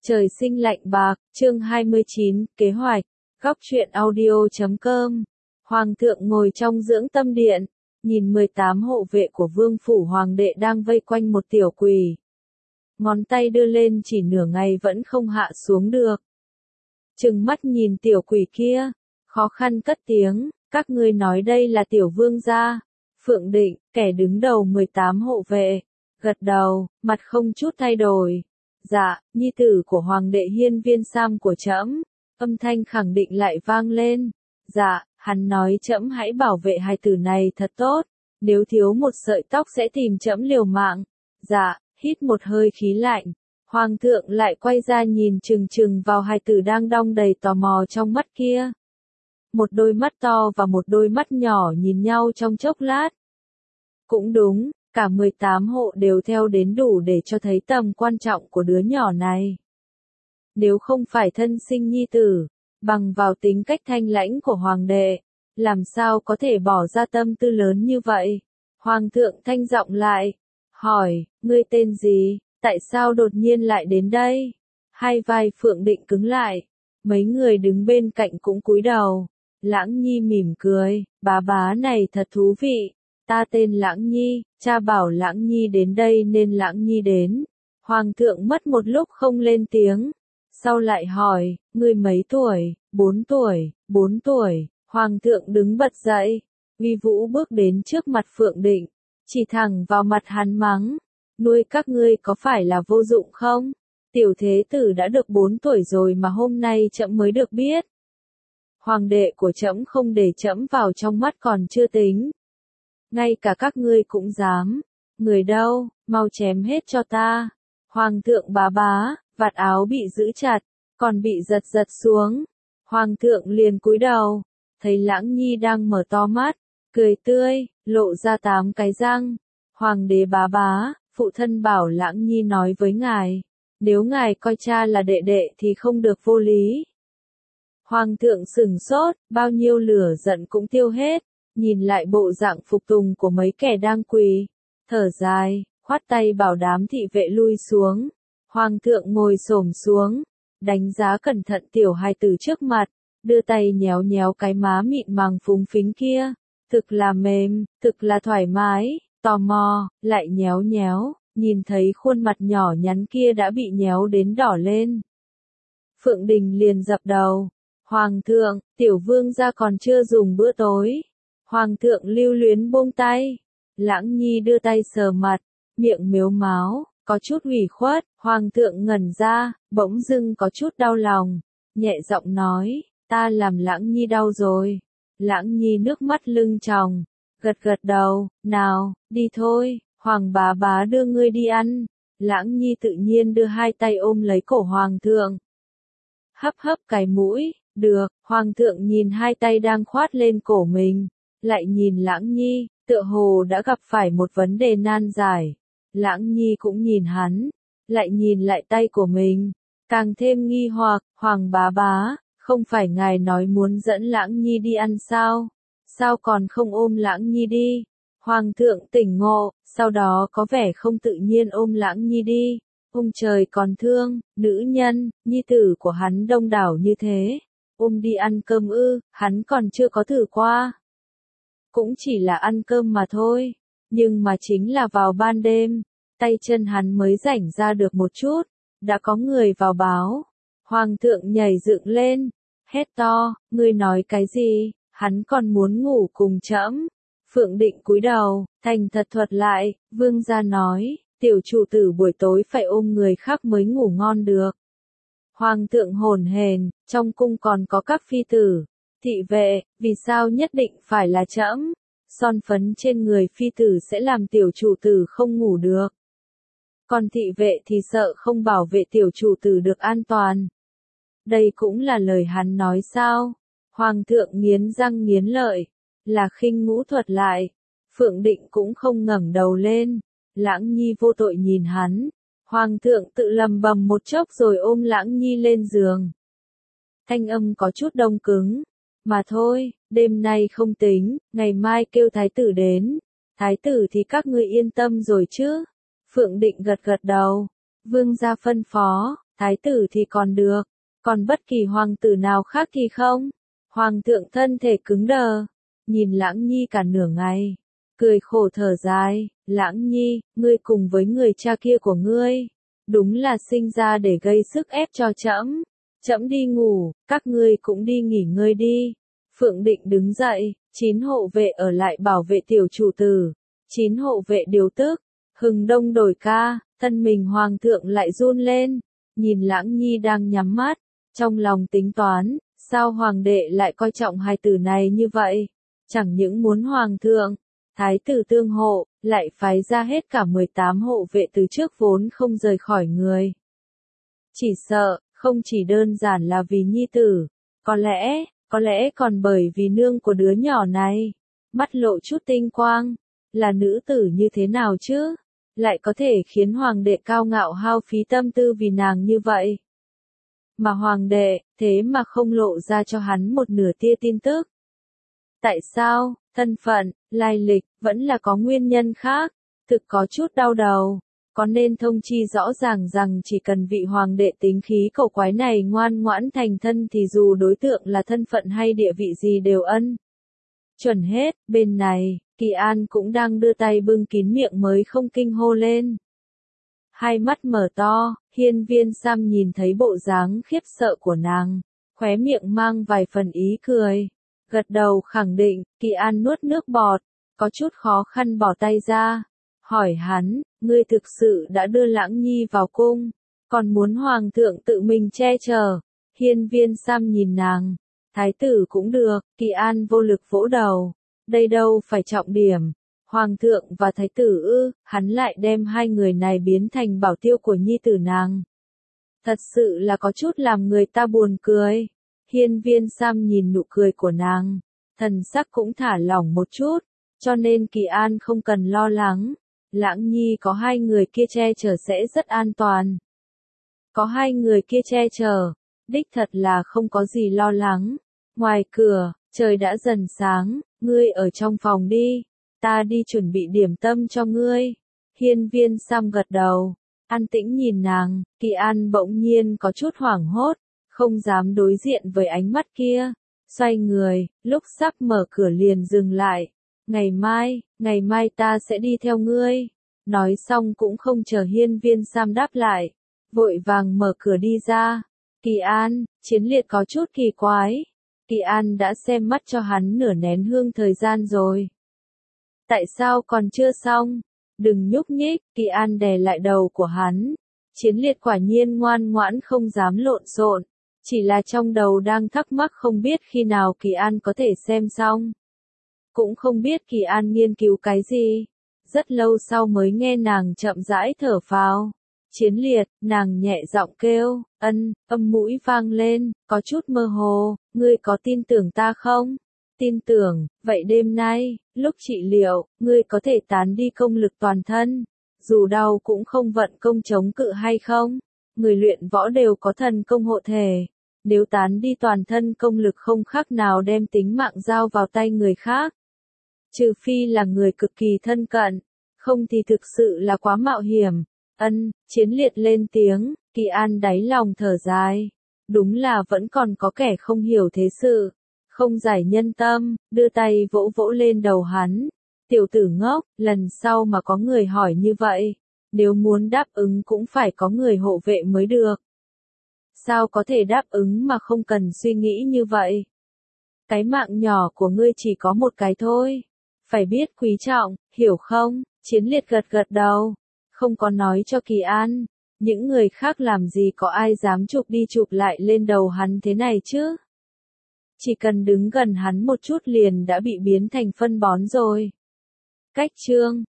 Trời sinh lạnh bạc, chương 29, kế hoạch, góc truyện audio.com. Hoàng thượng ngồi trong dưỡng tâm điện, nhìn 18 hộ vệ của vương phủ hoàng đệ đang vây quanh một tiểu quỷ. Ngón tay đưa lên chỉ nửa ngày vẫn không hạ xuống được. Trừng mắt nhìn tiểu quỷ kia, khó khăn cất tiếng, các ngươi nói đây là tiểu vương gia. Phượng Định, kẻ đứng đầu 18 hộ vệ, gật đầu, mặt không chút thay đổi. Dạ, nhi tử của hoàng đệ hiên viên Sam của trẫm. Âm thanh khẳng định lại vang lên. Dạ, hắn nói trẫm hãy bảo vệ hài tử này thật tốt, nếu thiếu một sợi tóc sẽ tìm trẫm liều mạng. Dạ, hít một hơi khí lạnh. Hoàng thượng lại quay ra nhìn chừng chừng vào hài tử đang đong đầy tò mò trong mắt kia. Một đôi mắt to và một đôi mắt nhỏ nhìn nhau trong chốc lát. Cũng đúng, cả 18 hộ đều theo đến đủ để cho thấy tầm quan trọng của đứa nhỏ này. Nếu không phải thân sinh nhi tử, bằng vào tính cách thanh lãnh của hoàng đệ, làm sao có thể bỏ ra tâm tư lớn như vậy? Hoàng thượng thanh giọng lại, hỏi, ngươi tên gì, tại sao đột nhiên lại đến đây? Hai vai Phượng Định cứng lại, mấy người đứng bên cạnh cũng cúi đầu. Lãng Nhi mỉm cười, bá này thật thú vị. Ta tên Lãng Nhi, cha bảo Lãng Nhi đến đây nên Lãng Nhi đến. Hoàng thượng mất một lúc không lên tiếng. Sau lại hỏi, ngươi mấy tuổi? 4 tuổi, 4 tuổi. Hoàng thượng đứng bật dậy, uy vũ bước đến trước mặt Phượng Định, chỉ thẳng vào mặt hắn mắng. Nuôi các ngươi có phải là vô dụng không? Tiểu thế tử đã được 4 tuổi rồi mà hôm nay trẫm mới được biết. Hoàng đệ của trẫm không để trẫm vào trong mắt còn chưa tính. Ngay cả các ngươi cũng dám. Người đâu, mau chém hết cho ta. Hoàng thượng bá, vạt áo bị giữ chặt, còn bị giật xuống. Hoàng thượng liền cúi đầu, thấy Lãng Nhi đang mở to mắt, cười tươi, lộ ra 8 cái răng. Hoàng đế bá, phụ thân bảo Lãng Nhi nói với ngài, nếu ngài coi cha là đệ đệ thì không được vô lý. Hoàng thượng sửng sốt, bao nhiêu lửa giận cũng tiêu hết, nhìn lại bộ dạng phục tùng của mấy kẻ đang quỳ, thở dài, khoát tay bảo đám thị vệ lui xuống. Hoàng thượng ngồi xổm xuống, đánh giá cẩn thận tiểu hài tử trước mặt, đưa tay nhéo cái má mịn màng phúng phính kia, thực là mềm, thực là thoải mái, tò mò, lại nhéo, nhìn thấy khuôn mặt nhỏ nhắn kia đã bị nhéo đến đỏ lên. Phượng Đình liền dập đầu. Hoàng thượng, tiểu vương gia còn chưa dùng bữa tối. Hoàng thượng lưu luyến buông tay. Lãng Nhi đưa tay sờ mặt, miệng mếu máo, có chút ủy khuất. Hoàng thượng ngẩn ra, bỗng dưng có chút đau lòng, nhẹ giọng nói, ta làm Lãng Nhi đau rồi. Lãng Nhi nước mắt lưng tròng, gật đầu, nào, đi thôi, Hoàng bá đưa ngươi đi ăn. Lãng Nhi tự nhiên đưa hai tay ôm lấy cổ Hoàng thượng. Hấp cái mũi. Được, Hoàng thượng nhìn hai tay đang khoát lên cổ mình, lại nhìn Lãng Nhi, tựa hồ đã gặp phải một vấn đề nan giải. Lãng Nhi cũng nhìn hắn, lại nhìn lại tay của mình, càng thêm nghi hoặc. Hoàng bá, không phải ngài nói muốn dẫn Lãng Nhi đi ăn sao? Sao còn không ôm Lãng Nhi đi? Hoàng thượng tỉnh ngộ, sau đó có vẻ không tự nhiên ôm Lãng Nhi đi. Ông trời còn thương, nữ nhân, nhi tử của hắn đông đảo như thế. Ôm đi ăn cơm ư, hắn còn chưa có thử qua. Cũng chỉ là ăn cơm mà thôi, nhưng mà chính là vào ban đêm, tay chân hắn mới rảnh ra được một chút, đã có người vào báo. Hoàng thượng nhảy dựng lên, hét to, ngươi nói cái gì, hắn còn muốn ngủ cùng trẫm. Phượng Định cúi đầu, thành thật thuật lại, vương gia nói, tiểu chủ tử buổi tối phải ôm người khác mới ngủ ngon được. Hoàng thượng hồn hển, trong cung còn có các phi tử, thị vệ, vì sao nhất định phải là trẫm? Son phấn trên người phi tử sẽ làm tiểu chủ tử không ngủ được. Còn thị vệ thì sợ không bảo vệ tiểu chủ tử được an toàn. Đây cũng là lời hắn nói sao? Hoàng thượng nghiến răng nghiến lợi, là khinh ngũ thuật lại. Phượng Định cũng không ngẩng đầu lên, Lãng Nhi vô tội nhìn hắn. Hoàng thượng tự lầm bầm một chốc rồi ôm Lãng Nhi lên giường. Thanh âm có chút đông cứng. Mà thôi, đêm nay không tính, ngày mai kêu thái tử đến. Thái tử thì các ngươi yên tâm rồi chứ? Phượng Định gật đầu. Vương gia phân phó, Thái tử thì còn được, còn bất kỳ hoàng tử nào khác thì không. Hoàng thượng thân thể cứng đờ, nhìn Lãng Nhi cả nửa ngày, cười khổ thở dài, Lãng Nhi, ngươi cùng với người cha kia của ngươi, đúng là sinh ra để gây sức ép cho trẫm. Trẫm đi ngủ, các ngươi cũng đi nghỉ ngơi đi. Phượng Định đứng dậy, 9 hộ vệ ở lại bảo vệ tiểu chủ tử, 9 hộ vệ điều tức. Hừng đông đổi ca, thân mình hoàng thượng lại run lên, nhìn Lãng Nhi đang nhắm mắt, trong lòng tính toán, sao hoàng đệ lại coi trọng hài tử này như vậy? Chẳng những muốn hoàng thượng, thái tử tương hộ, lại phái ra hết cả 18 hộ vệ từ trước vốn không rời khỏi người. Chỉ sợ, không chỉ đơn giản là vì nhi tử, có lẽ còn bởi vì nương của đứa nhỏ này, mắt lộ chút tinh quang, là nữ tử như thế nào chứ? Lại có thể khiến hoàng đệ cao ngạo hao phí tâm tư vì nàng như vậy. Mà hoàng đệ, thế mà không lộ ra cho hắn một nửa tia tin tức. Tại sao, thân phận, lai lịch, vẫn là có nguyên nhân khác, thực có chút đau đầu. Có nên thông chi rõ ràng rằng chỉ cần vị hoàng đệ tính khí cầu quái này ngoan ngoãn thành thân thì dù đối tượng là thân phận hay địa vị gì đều ân. Chuẩn hết, bên này, Kỳ An cũng đang đưa tay bưng kín miệng mới không kinh hô lên. Hai mắt mở to, Hiên Viên Sam nhìn thấy bộ dáng khiếp sợ của nàng, khóe miệng mang vài phần ý cười, gật đầu khẳng định. Kỳ An nuốt nước bọt, có chút khó khăn bỏ tay ra, hỏi hắn, ngươi thực sự đã đưa Lãng Nhi vào cung, còn muốn hoàng thượng tự mình che chở? Hiên Viên Sam nhìn nàng, thái tử cũng được. Kỳ An vô lực vỗ đầu, đây đâu phải trọng điểm. Hoàng thượng và thái tử ư? Hắn lại đem hai người này biến thành bảo tiêu của nhi tử nàng. Thật sự là có chút làm người ta buồn cười. Hiên Viên Sam nhìn nụ cười của nàng, thần sắc cũng thả lỏng một chút, cho nên Kỳ An không cần lo lắng. Lãng Nhi có hai người kia che chở sẽ rất an toàn. Có hai người kia che chở, đích thật là không có gì lo lắng. Ngoài cửa, trời đã dần sáng, ngươi ở trong phòng đi, ta đi chuẩn bị điểm tâm cho ngươi. Hiên Viên Sam gật đầu, an tĩnh nhìn nàng. Kỳ An bỗng nhiên có chút hoảng hốt, không dám đối diện với ánh mắt kia, xoay người, lúc sắp mở cửa liền dừng lại. Ngày mai ta sẽ đi theo ngươi. Nói xong cũng không chờ Hiên Viên Sam đáp lại, vội vàng mở cửa đi ra. Kỳ An, Chiến Liệt có chút kỳ quái. Kỳ An đã xem mắt cho hắn nửa nén hương thời gian rồi. Tại sao còn chưa xong? Đừng nhúc nhích. Kỳ An đè lại đầu của hắn. Chiến Liệt quả nhiên ngoan ngoãn không dám lộn xộn, chỉ là trong đầu đang thắc mắc không biết khi nào Kỳ An có thể xem xong. Cũng không biết Kỳ An nghiên cứu cái gì. Rất lâu sau mới nghe nàng chậm rãi thở phào. Chiến Liệt, nàng nhẹ giọng kêu, âm mũi vang lên, có chút mơ hồ, ngươi có tin tưởng ta không? Tin tưởng, vậy đêm nay, lúc trị liệu, ngươi có thể tán đi công lực toàn thân, dù đau cũng không vận công chống cự hay không? Người luyện võ đều có thần công hộ thể, nếu tán đi toàn thân công lực không khác nào đem tính mạng giao vào tay người khác. Trừ phi là người cực kỳ thân cận, không thì thực sự là quá mạo hiểm. Chiến Liệt lên tiếng. Kỳ An đáy lòng thở dài, đúng là vẫn còn có kẻ không hiểu thế sự, không giải nhân tâm, đưa tay vỗ vỗ lên đầu hắn. Tiểu tử ngốc, lần sau mà có người hỏi như vậy, nếu muốn đáp ứng cũng phải có người hộ vệ mới được. Sao có thể đáp ứng mà không cần suy nghĩ như vậy? Cái mạng nhỏ của ngươi chỉ có một cái thôi, phải biết quý trọng, hiểu không? Chiến Liệt gật gật đầu, không có nói cho Kỳ An. Những người khác làm gì có ai dám chụp đi chụp lại lên đầu hắn thế này chứ? Chỉ cần đứng gần hắn một chút liền đã bị biến thành phân bón rồi. Cách chương